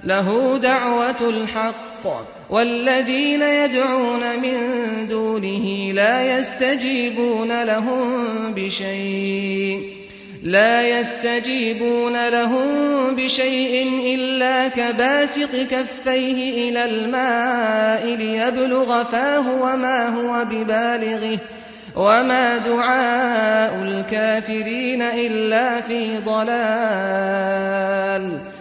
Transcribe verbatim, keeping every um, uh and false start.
له دعوة الحق والذين يدعون من دونه لا يستجيبون لهم بشيء لا يستجيبون لهم بشيء إلا كباسط كفيه إلى الماء ليبلغ فاه وما هو ببالغه وما دعاء الكافرين إلا في ضلال.